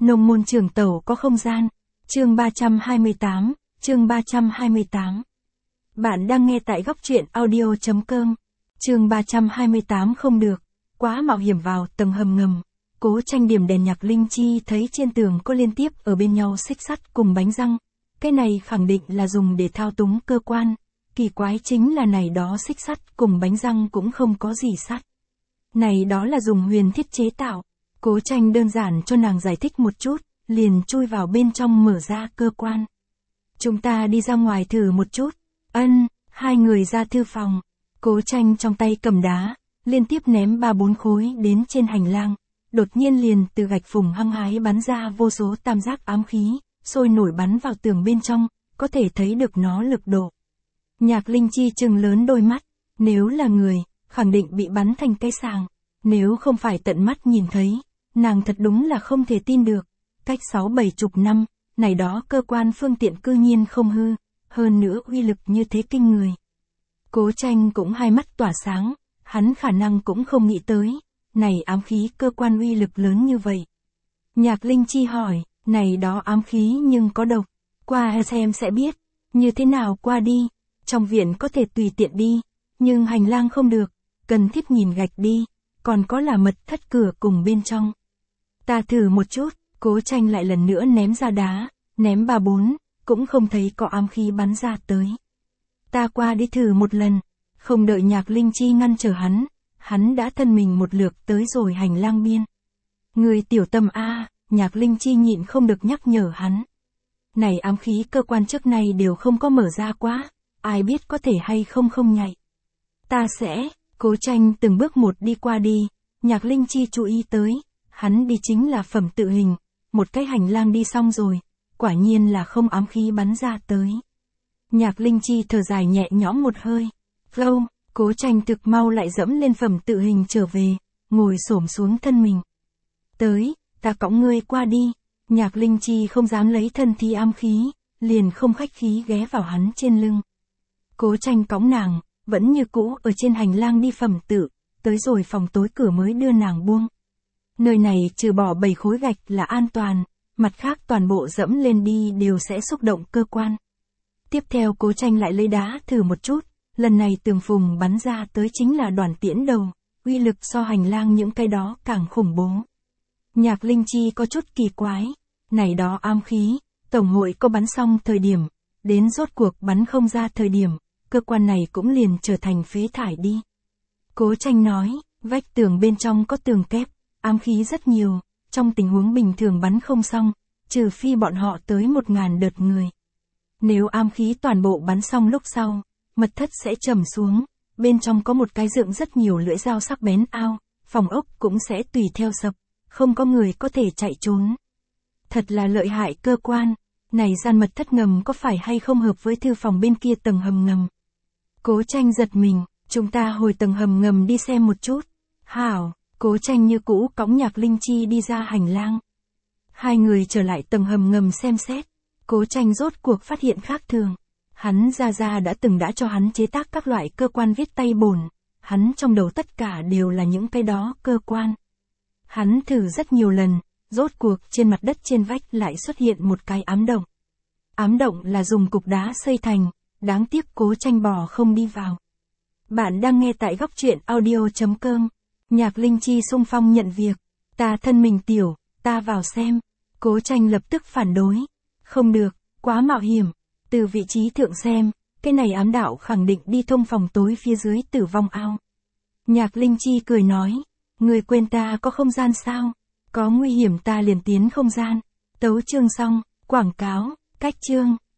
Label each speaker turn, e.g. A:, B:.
A: Nông môn trường tẩu có không gian. Chương 328, chương 328. Bạn đang nghe tại góc truyện audio.com. Chương 328 không được, quá mạo hiểm vào tầng hầm ngầm. Cố Tranh điểm đèn Nhạc Linh Chi thấy trên tường có liên tiếp ở bên nhau xích sắt cùng bánh răng. Cái này khẳng định là dùng để thao túng cơ quan. Kỳ quái chính là này đó xích sắt cùng bánh răng cũng không có gì sắt. Này đó là dùng huyền thiết chế tạo. Cố Tranh đơn giản cho nàng giải thích một chút, liền chui vào bên trong mở ra cơ quan. Chúng ta đi ra ngoài thử một chút. Hai người ra thư phòng. Cố Tranh trong tay cầm đá, liên tiếp ném 3-4 khối đến trên hành lang. Đột nhiên liền từ gạch phùng hăng hái bắn ra vô số tam giác ám khí, sôi nổi bắn vào tường bên trong, có thể thấy được nó lực độ. Nhạc Linh Chi trừng lớn đôi mắt, nếu là người, khẳng định bị bắn thành cây sàng. Nếu không phải tận mắt nhìn thấy, nàng thật đúng là không thể tin được. Cách 6-7 chục năm, này đó cơ quan phương tiện cư nhiên không hư, hơn nữa uy lực như thế kinh người. Cố Tranh cũng hai mắt tỏa sáng, hắn khả năng cũng không nghĩ tới, này ám khí cơ quan uy lực lớn như vậy. Nhạc Linh Chi hỏi, này đó ám khí nhưng có độc, qua xem sẽ biết, như thế nào qua đi, trong viện có thể tùy tiện đi, nhưng hành lang không được, cần thiết nhìn gạch đi, còn có là mật thất cửa cùng bên trong. Ta thử một chút. Cố Tranh lại lần nữa ném ra đá, ném 3-4, cũng không thấy có ám khí bắn ra tới. Ta qua đi thử một lần, không đợi Nhạc Linh Chi ngăn trở hắn đã thân mình một lượt tới rồi hành lang biên. Người tiểu tâm a, Nhạc Linh Chi nhịn không được nhắc nhở hắn. Này ám khí cơ quan trước này đều không có mở ra quá, ai biết có thể hay không nhạy. Ta sẽ, Cố Tranh từng bước một đi qua đi, Nhạc Linh Chi chú ý tới, hắn đi chính là phẩm tự hình. Một cái hành lang đi xong rồi, quả nhiên là không ám khí bắn ra tới. Nhạc Linh Chi thở dài nhẹ nhõm một hơi. Flow, Cố Tranh thực mau lại dẫm lên phẩm tự hình trở về, ngồi xổm xuống thân mình. Tới, ta cõng ngươi qua đi. Nhạc Linh Chi không dám lấy thân thi ám khí, liền không khách khí ghé vào hắn trên lưng. Cố Tranh cõng nàng, vẫn như cũ ở trên hành lang đi phẩm tự, tới rồi phòng tối cửa mới đưa nàng buông. Nơi này trừ bỏ 7 khối gạch là an toàn, mặt khác toàn bộ dẫm lên đi đều sẽ xúc động cơ quan. Tiếp theo Cố Tranh lại lấy đá thử một chút, lần này tường phùng bắn ra tới chính là đoàn tiễn đầu, uy lực so hành lang những cái đó càng khủng bố. Nhạc Linh Chi có chút kỳ quái, này đó ám khí, tổng hội có bắn xong thời điểm, đến rốt cuộc bắn không ra thời điểm, cơ quan này cũng liền trở thành phế thải đi. Cố Tranh nói, vách tường bên trong có tường kép. Ám khí rất nhiều, trong tình huống bình thường bắn không xong, trừ phi bọn họ tới 1000 đợt người. Nếu ám khí toàn bộ bắn xong lúc sau, mật thất sẽ trầm xuống, bên trong có một cái dựng rất nhiều lưỡi dao sắc bén ao, phòng ốc cũng sẽ tùy theo sập, không có người có thể chạy trốn. Thật là lợi hại cơ quan, này gian mật thất ngầm có phải hay không hợp với thư phòng bên kia tầng hầm ngầm. Cố Tranh giật mình, chúng ta hồi tầng hầm ngầm đi xem một chút. Hảo. Cố Tranh như cũ cõng Nhạc Linh Chi đi ra hành lang. Hai người trở lại tầng hầm ngầm xem xét. Cố Tranh rốt cuộc phát hiện khác thường. Hắn ra đã từng cho hắn chế tác các loại cơ quan viết tay bổn. Hắn trong đầu tất cả đều là những cái đó cơ quan. Hắn thử rất nhiều lần, rốt cuộc trên mặt đất trên vách lại xuất hiện một cái ám động. Ám động là dùng cục đá xây thành, đáng tiếc Cố Tranh bò không đi vào. Bạn đang nghe tại góc truyện audio.com. Nhạc Linh Chi xung phong nhận việc, ta thân mình tiểu, ta vào xem. Cố Tranh lập tức phản đối, không được, quá mạo hiểm, từ vị trí thượng xem, cái này ám đạo khẳng định đi thông phòng tối phía dưới tử vong ao. Nhạc Linh Chi cười nói, người quên ta có không gian sao, có nguy hiểm ta liền tiến không gian. Tấu chương xong, quảng cáo, cách chương.